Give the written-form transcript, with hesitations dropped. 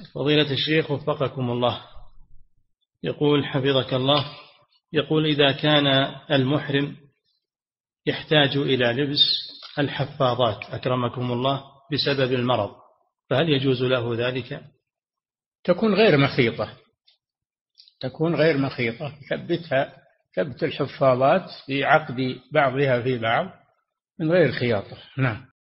فضيلة الشيخ وفقكم الله، يقول حفظك الله، يقول إذا كان المحرم يحتاج إلى لبس الحفاضات أكرمكم الله بسبب المرض، فهل يجوز له ذلك؟ تكون غير مخيطة، تكون غير مخيطة، ثبتها ثبت الحفاضات في عقد بعضها في بعض من غير خياطة. نعم.